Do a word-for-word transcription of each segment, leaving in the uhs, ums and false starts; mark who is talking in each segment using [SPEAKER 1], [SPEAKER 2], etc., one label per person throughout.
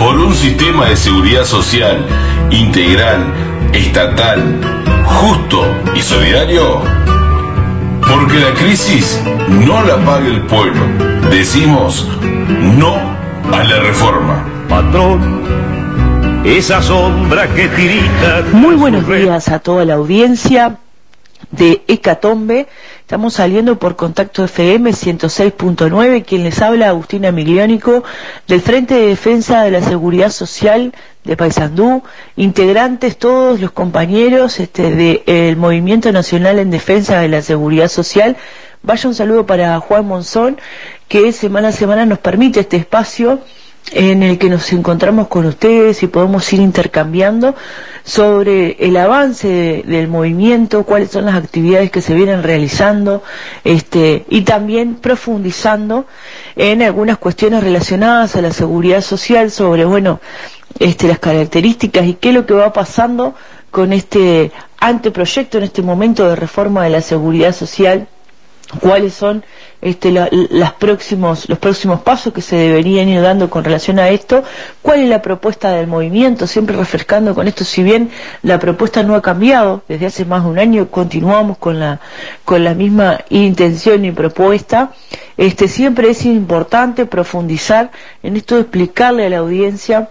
[SPEAKER 1] por un sistema de seguridad social integral, estatal, justo y solidario. Porque la crisis no la paga el pueblo. Decimos no a la reforma.
[SPEAKER 2] Patrón, esa sombra que tirita.
[SPEAKER 3] Muy buenos días a toda la audiencia de Hecatombe. Estamos saliendo por Contacto F M ciento seis punto nueve. Quien les habla, Agustina Migliónico, del Frente de Defensa de la Seguridad Social de Paysandú, integrantes todos los compañeros este, del Movimiento Nacional en Defensa de la Seguridad Social. Vaya un saludo para Juan Monzón, que semana a semana nos permite este espacio en el que nos encontramos con ustedes y podemos ir intercambiando sobre el avance de, del movimiento, cuáles son las actividades que se vienen realizando, este, y también profundizando en algunas cuestiones relacionadas a la seguridad social, sobre, bueno, este, las características y qué es lo que va pasando con este anteproyecto en este momento de reforma de la seguridad social. Cuáles son este, la, las próximos, los próximos pasos que se deberían ir dando con relación a esto, cuál es la propuesta del movimiento, siempre refrescando con esto. Si bien la propuesta no ha cambiado desde hace más de un año, continuamos con la con la misma intención y propuesta. Este, siempre es importante profundizar en esto, de explicarle a la audiencia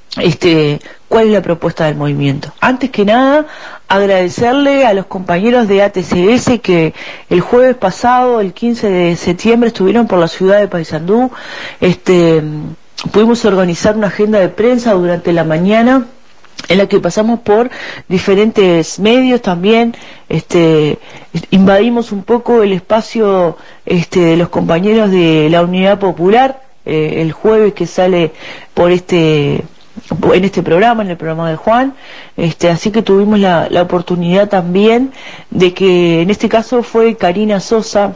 [SPEAKER 3] este cuál es la propuesta del movimiento. Antes que nada, agradecerle a los compañeros de A T C S que el jueves pasado, el quince de septiembre, estuvieron por la ciudad de Paysandú. Este, pudimos organizar una agenda de prensa durante la mañana, en la que pasamos por diferentes medios también. Este, invadimos un poco el espacio este, de los compañeros de la Unidad Popular, eh, el jueves, que sale por este en este programa, en el programa de Juan. Este, así que tuvimos la, la oportunidad también de que, en este caso fue Karina Sosa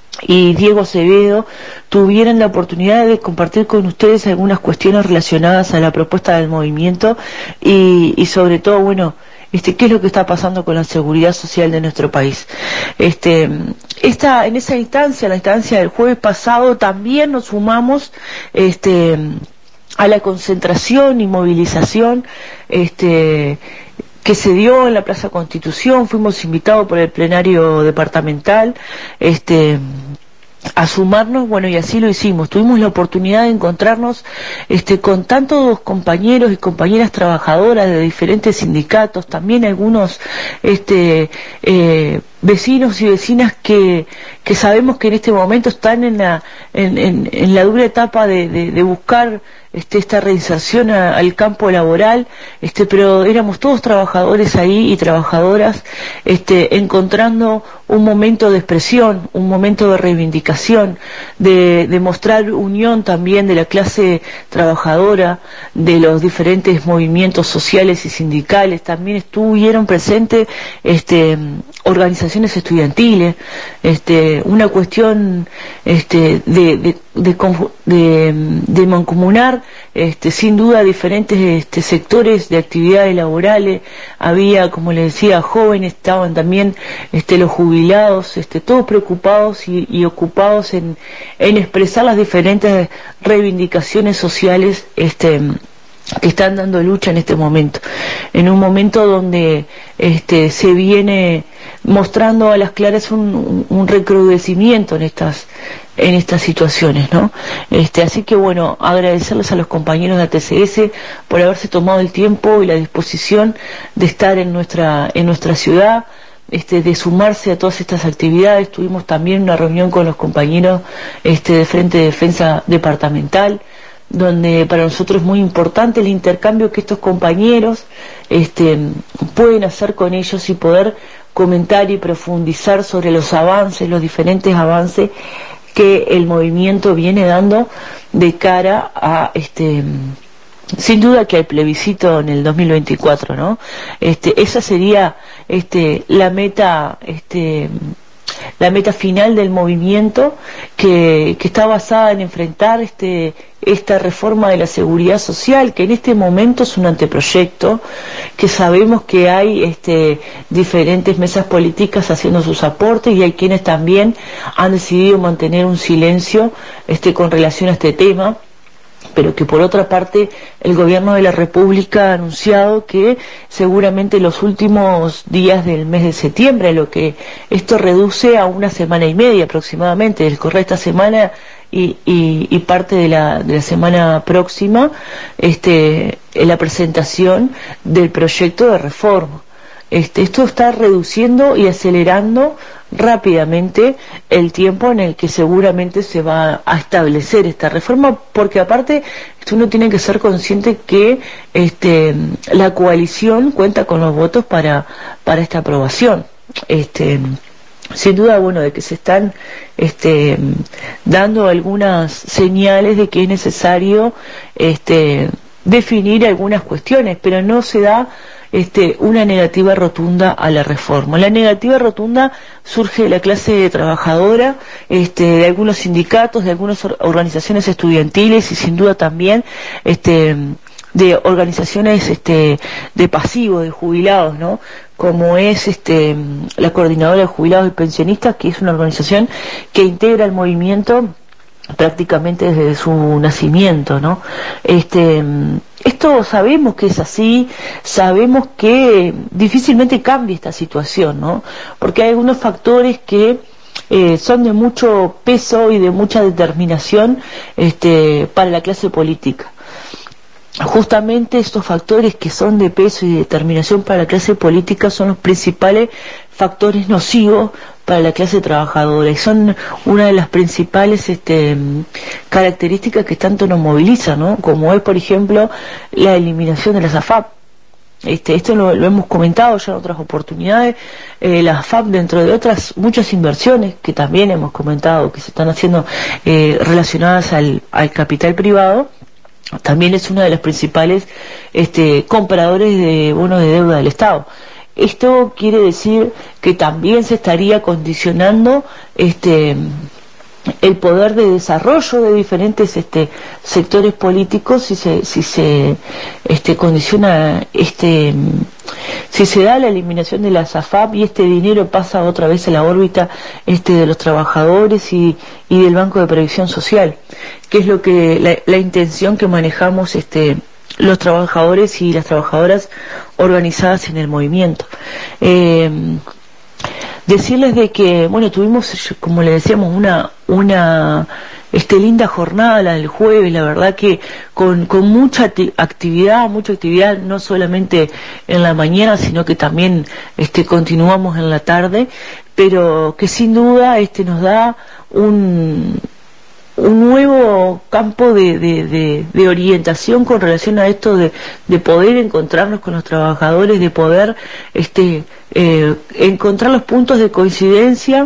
[SPEAKER 3] y Diego Acevedo, tuvieran la oportunidad de compartir con ustedes algunas cuestiones relacionadas a la propuesta del movimiento y, y sobre todo, bueno, este, qué es lo que está pasando con la seguridad social de nuestro país. Este, esta, en esa instancia, la instancia del jueves pasado, también nos sumamos este, a la concentración y movilización este, que se dio en la Plaza Constitución. Fuimos invitados por el plenario departamental este, a sumarnos, bueno, y así lo hicimos. Tuvimos la oportunidad de encontrarnos este, con tantos compañeros y compañeras trabajadoras de diferentes sindicatos, también algunos este, eh, vecinos y vecinas que, que sabemos que en este momento están en la, en, en, en la dura etapa de, de, de buscar este, esta reinserción a, al campo laboral, este, pero éramos todos trabajadores ahí y trabajadoras, este, encontrando un momento de expresión, un momento de reivindicación, de, de mostrar unión también de la clase trabajadora, de los diferentes movimientos sociales y sindicales. También estuvieron presentes este, organizaciones estudiantiles, este, una cuestión este, de, de, de, de, de mancomunar este, sin duda diferentes este, sectores de actividades laborales. Había, como les decía, jóvenes, estaban también este, los jubilados, este, todos preocupados y, y ocupados en, en expresar las diferentes reivindicaciones sociales este, que están dando lucha en este momento, en un momento donde este, se viene mostrando a las claras un, un, un recrudecimiento en estas en estas situaciones, ¿no? Este, así que bueno, agradecerles a los compañeros de A T C S por haberse tomado el tiempo y la disposición de estar en nuestra en nuestra ciudad, este, de sumarse a todas estas actividades. Tuvimos también una reunión con los compañeros este, de Frente de Defensa Departamental, donde para nosotros es muy importante el intercambio que estos compañeros este, pueden hacer con ellos y poder comentar y profundizar sobre los avances, los diferentes avances que el movimiento viene dando de cara a este, sin duda que al plebiscito en el dos mil veinticuatro, ¿no? Este, esa sería este, la meta este, la meta final del movimiento, que, que está basada en enfrentar este, esta reforma de la seguridad social, que en este momento es un anteproyecto, que sabemos que hay este, diferentes mesas políticas haciendo sus aportes y hay quienes también han decidido mantener un silencio este, con relación a este tema. pero que por otra parte el gobierno de la República ha anunciado que seguramente los últimos días del mes de septiembre, lo que esto reduce a una semana y media aproximadamente, el correr esta semana y, y, y parte de la, de la semana próxima, este, en la presentación del proyecto de reforma. Este, esto está reduciendo y acelerando rápidamente el tiempo en el que seguramente se va a establecer esta reforma, porque aparte uno tiene que ser consciente que este, la coalición cuenta con los votos para, para esta aprobación. Este, sin duda, bueno, de que se están este, dando algunas señales de que es necesario este, definir algunas cuestiones, pero no se da Este, una negativa rotunda a la reforma. La negativa rotunda surge de la clase trabajadora, este, de algunos sindicatos, de algunas or organizaciones estudiantiles y sin duda también este, de organizaciones este, de pasivos, de jubilados, ¿no? Como es este, la Coordinadora de Jubilados y Pensionistas, que es una organización que integra el movimiento prácticamente desde su nacimiento, ¿no? Este, esto sabemos que es así, sabemos que difícilmente cambie esta situación, ¿no? Porque hay algunos factores que eh, son de mucho peso y de mucha determinación este, para la clase política. Justamente estos factores que son de peso y determinación para la clase política son los principales factores nocivos para la clase trabajadora y son una de las principales este, características que tanto nos movilizan, ¿no? Como es, por ejemplo, la eliminación de las A F A P. Este, esto lo, lo hemos comentado ya en otras oportunidades. Eh, las A F A P, dentro de otras muchas inversiones que también hemos comentado que se están haciendo eh, relacionadas al, al capital privado, también es una de las principales este, compradores de bonos de deuda del Estado. Esto quiere decir que también se estaría condicionando este, el poder de desarrollo de diferentes este, sectores políticos si se, si se este, condiciona, este, si se da la eliminación de las A F A P y este dinero pasa otra vez a la órbita este, de los trabajadores y, y del Banco de Previsión Social, que es lo que la, la intención que manejamos este, los trabajadores y las trabajadoras organizadas en el movimiento. Eh, decirles de que, bueno, tuvimos, como le decíamos, una una este linda jornada la del jueves, la verdad que con, con mucha actividad, mucha actividad, no solamente en la mañana, sino que también este continuamos en la tarde, pero que sin duda este nos da un un nuevo campo de, de, de, de orientación con relación a esto de, de poder encontrarnos con los trabajadores, de poder este eh, encontrar los puntos de coincidencia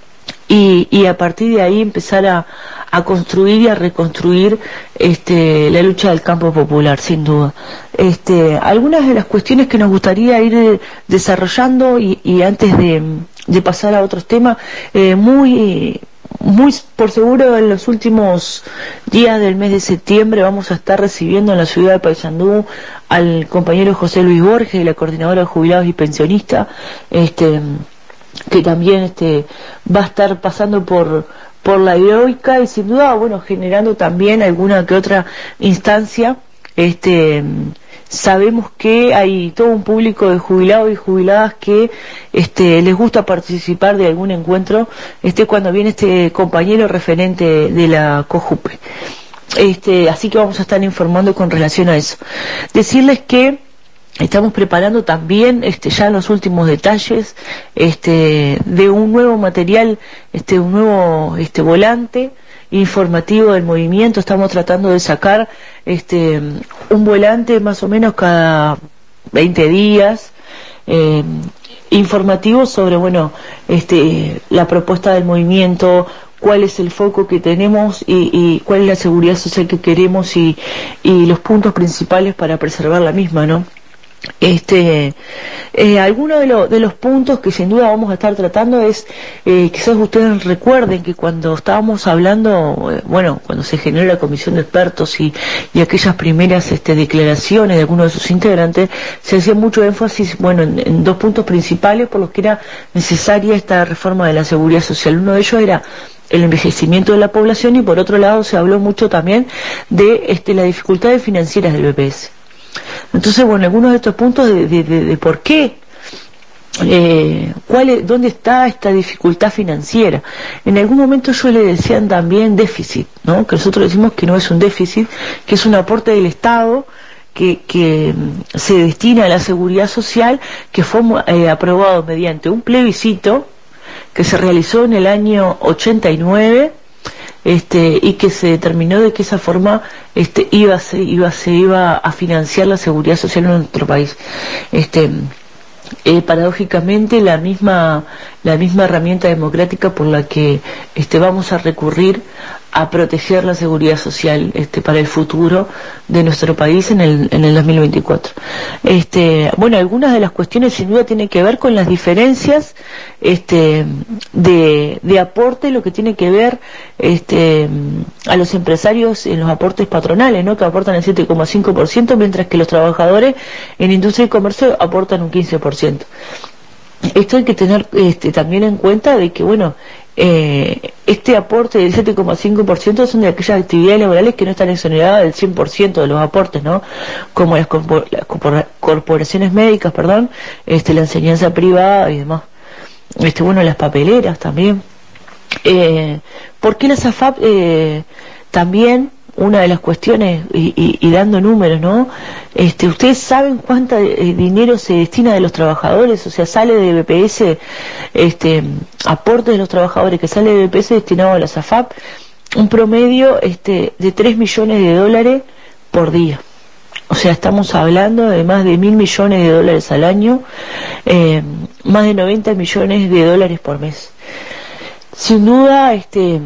[SPEAKER 3] y, y a partir de ahí empezar a, a construir y a reconstruir este, la lucha del campo popular, sin duda. Este, algunas de las cuestiones que nos gustaría ir desarrollando y, y antes de, de pasar a otros temas, eh, muy muy por seguro en los últimos días del mes de septiembre vamos a estar recibiendo en la ciudad de Paysandú al compañero José Luis Borges de la Coordinadora de Jubilados y Pensionistas, este, que también este, va a estar pasando por por la heroica y sin duda, bueno, generando también alguna que otra instancia. Este, sabemos que hay todo un público de jubilados y jubiladas que este, les gusta participar de algún encuentro este, cuando viene este compañero referente de la COJUPE. Este, así que vamos a estar informando con relación a eso. Decirles que estamos preparando también este, ya los últimos detalles este, de un nuevo material, este, un nuevo este, volante informativo del movimiento. Estamos tratando de sacar este un volante más o menos cada veinte días eh, informativo sobre bueno este la propuesta del movimiento, cuál es el foco que tenemos y, y cuál es la seguridad social que queremos y, y los puntos principales para preservar la misma, ¿no? Este, eh, algunos de, lo, de los puntos que sin duda vamos a estar tratando es, eh, quizás ustedes recuerden que cuando estábamos hablando, eh, bueno, cuando se generó la comisión de expertos y, y aquellas primeras este, declaraciones de algunos de sus integrantes, se hacía mucho énfasis, bueno, en, en dos puntos principales por los que era necesaria esta reforma de la seguridad social. Uno de ellos era el envejecimiento de la población, y por otro lado se habló mucho también de este, las dificultades financieras del B P S. Entonces, bueno, algunos de estos puntos de, de, de, de por qué, eh, cuál es, dónde está esta dificultad financiera. En algún momento ellos le decían también déficit, ¿no? Que nosotros decimos que no es un déficit, que es un aporte del Estado que, que se destina a la seguridad social, que fue eh, aprobado mediante un plebiscito que se realizó en el año ochenta y nueve, este, y que se determinó de que esa forma este, iba, se, iba, se iba a financiar la seguridad social en nuestro país. Este, eh, paradójicamente la misma, la misma herramienta democrática por la que este, vamos a recurrir a proteger la seguridad social este, para el futuro de nuestro país en el, en el dos mil veinticuatro. Este, bueno, algunas de las cuestiones sin duda tienen que ver con las diferencias este, de, de aporte, lo que tiene que ver este, a los empresarios en los aportes patronales, ¿no? Que aportan el siete coma cinco por ciento, mientras que los trabajadores en industria y comercio aportan un quince por ciento. Esto hay que tener este, también en cuenta de que, bueno, eh, este aporte del siete coma cinco por ciento son de aquellas actividades laborales que no están exoneradas del cien por ciento de los aportes, ¿no? Como las, corpor las corpor corporaciones médicas, perdón, este, la enseñanza privada y demás. Este, bueno, las papeleras también. Eh, ¿Por qué las A F A P eh, también? Una de las cuestiones, y, y, y dando números, ¿no? Este, ¿ustedes saben cuánto eh, dinero se destina de los trabajadores? O sea, sale de B P S, este, aporte de los trabajadores que sale de B P S destinado a las A F A P, un promedio este, de tres millones de dólares por día. O sea, estamos hablando de más de mil millones de dólares al año, eh, más de noventa millones de dólares por mes. Sin duda, este...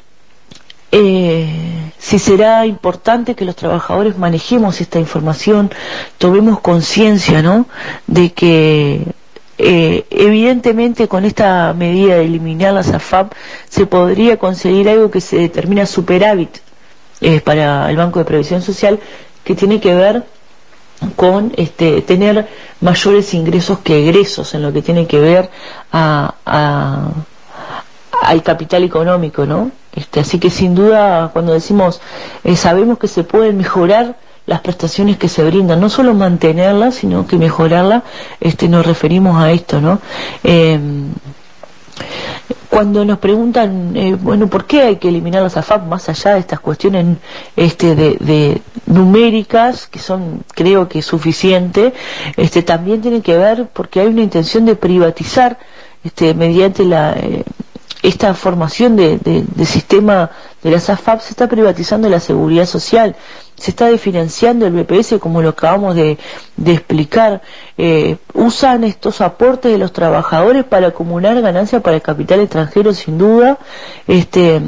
[SPEAKER 3] Eh, si será importante que los trabajadores manejemos esta información, tomemos conciencia, ¿no?, de que eh, evidentemente con esta medida de eliminar las A F A P se podría conseguir algo que se determina superávit eh, para el Banco de Previsión Social, que tiene que ver con este, tener mayores ingresos que egresos en lo que tiene que ver a, a, al capital económico, ¿no? Este, así que sin duda cuando decimos eh, sabemos que se pueden mejorar las prestaciones que se brindan, no solo mantenerlas sino que mejorarlas, este, nos referimos a esto, ¿no? Eh, cuando nos preguntan eh, bueno, ¿por qué hay que eliminar las A F A P más allá de estas cuestiones este, de, de numéricas que son, creo que suficiente, este, también tiene que ver porque hay una intención de privatizar este, mediante la eh, esta formación de, de, de sistema de las A F A P, se está privatizando la seguridad social, se está desfinanciando el B P S, como lo acabamos de, de explicar. Eh, usan estos aportes de los trabajadores para acumular ganancias para el capital extranjero, sin duda. Este,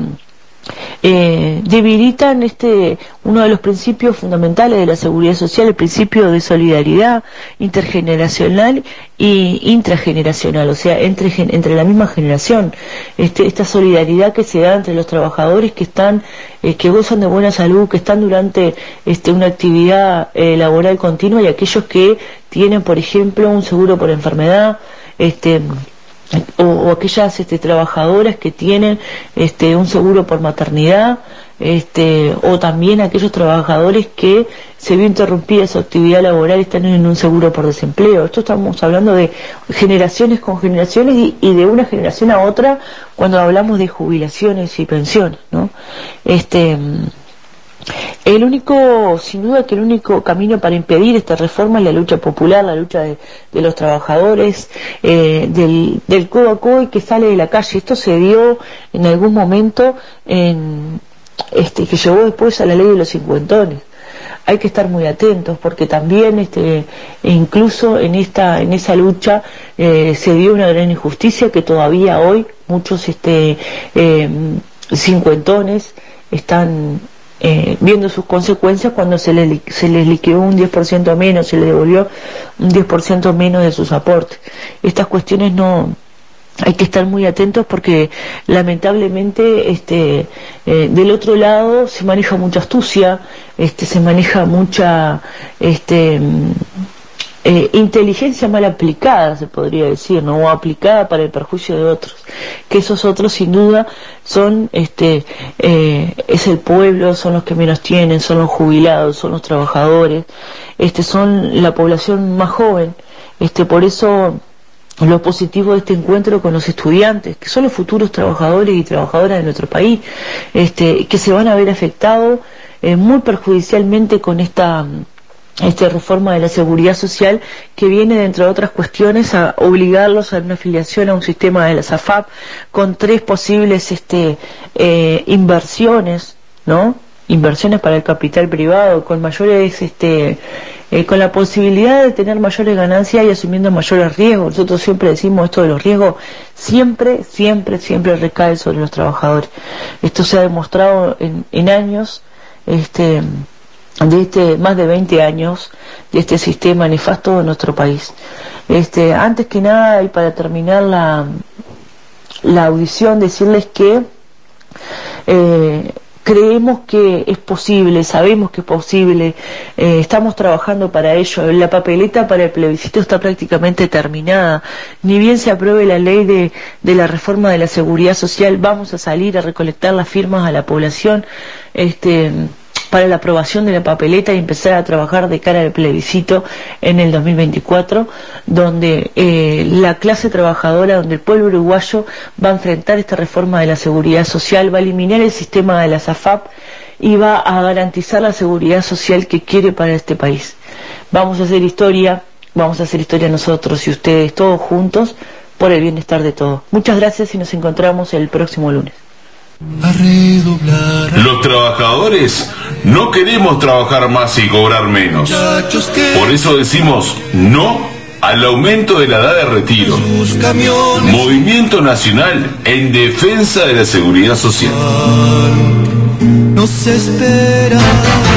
[SPEAKER 3] eh, debilitan este uno de los principios fundamentales de la seguridad social, el principio de solidaridad intergeneracional y intrageneracional, o sea, entre, entre la misma generación, este, esta solidaridad que se da entre los trabajadores que están, eh, que gozan de buena salud, que están durante este, una actividad eh, laboral continua, y aquellos que tienen, por ejemplo, un seguro por enfermedad, este O, o aquellas este, trabajadoras que tienen este, un seguro por maternidad, este, o también aquellos trabajadores que se vio interrumpida su actividad laboral y están en un seguro por desempleo. Esto estamos hablando de generaciones con generaciones y, y de una generación a otra cuando hablamos de jubilaciones y pensiones, ¿no? Este... El único, sin duda que el único camino para impedir esta reforma es la lucha popular, la lucha de, de los trabajadores, eh, del, del codo a codo y que sale de la calle. Esto se dio en algún momento, en, este, que llevó después a la ley de los cincuentones. Hay que estar muy atentos porque también, este, incluso en esta, en esa lucha eh, se dio una gran injusticia que todavía hoy muchos, este, eh, cincuentones están Eh, viendo sus consecuencias cuando se les, se les liquidó un diez por ciento menos, se les devolvió un diez por ciento menos de sus aportes. Estas cuestiones no, hay que estar muy atentos porque lamentablemente este, eh, del otro lado se maneja mucha astucia, este, se maneja mucha este, eh, inteligencia mal aplicada, se podría decir, ¿no? O aplicada para el perjuicio de otros, que esos otros sin duda son, este, eh, es el pueblo, son los que menos tienen, son los jubilados, son los trabajadores, este, son la población más joven, este, por eso lo positivo de este encuentro con los estudiantes, que son los futuros trabajadores y trabajadoras de nuestro país, este, que se van a ver afectados eh, muy perjudicialmente con esta esta reforma de la seguridad social, que viene, entre otras cuestiones, a obligarlos a una afiliación a un sistema de la S A F A P con tres posibles este, eh, inversiones, ¿no? Inversiones para el capital privado, con mayores, este, eh, con la posibilidad de tener mayores ganancias y asumiendo mayores riesgos. Nosotros siempre decimos esto de los riesgos, siempre, siempre, siempre recae sobre los trabajadores. Esto se ha demostrado en, en años, este, de este, más de veinte años de este sistema nefasto en nuestro país. Este, antes que nada, y para terminar la, la audición, decirles que eh, creemos que es posible, sabemos que es posible, eh, estamos trabajando para ello. La papeleta para el plebiscito está prácticamente terminada. Ni bien se apruebe la ley de, de la reforma de la seguridad social, vamos a salir a recolectar las firmas a la población, este, para la aprobación de la papeleta y empezar a trabajar de cara al plebiscito en el dos mil veinticuatro, donde eh, la clase trabajadora, donde el pueblo uruguayo va a enfrentar esta reforma de la seguridad social, va a eliminar el sistema de la S A F A P y va a garantizar la seguridad social que quiere para este país. Vamos a hacer historia, vamos a hacer historia nosotros y ustedes, todos juntos, por el bienestar de todos. Muchas gracias y nos encontramos el próximo lunes.
[SPEAKER 1] Los trabajadores no queremos trabajar más y cobrar menos. Por eso decimos no al aumento de la edad de retiro. Movimiento Nacional en defensa de la seguridad social.
[SPEAKER 4] Nos espera.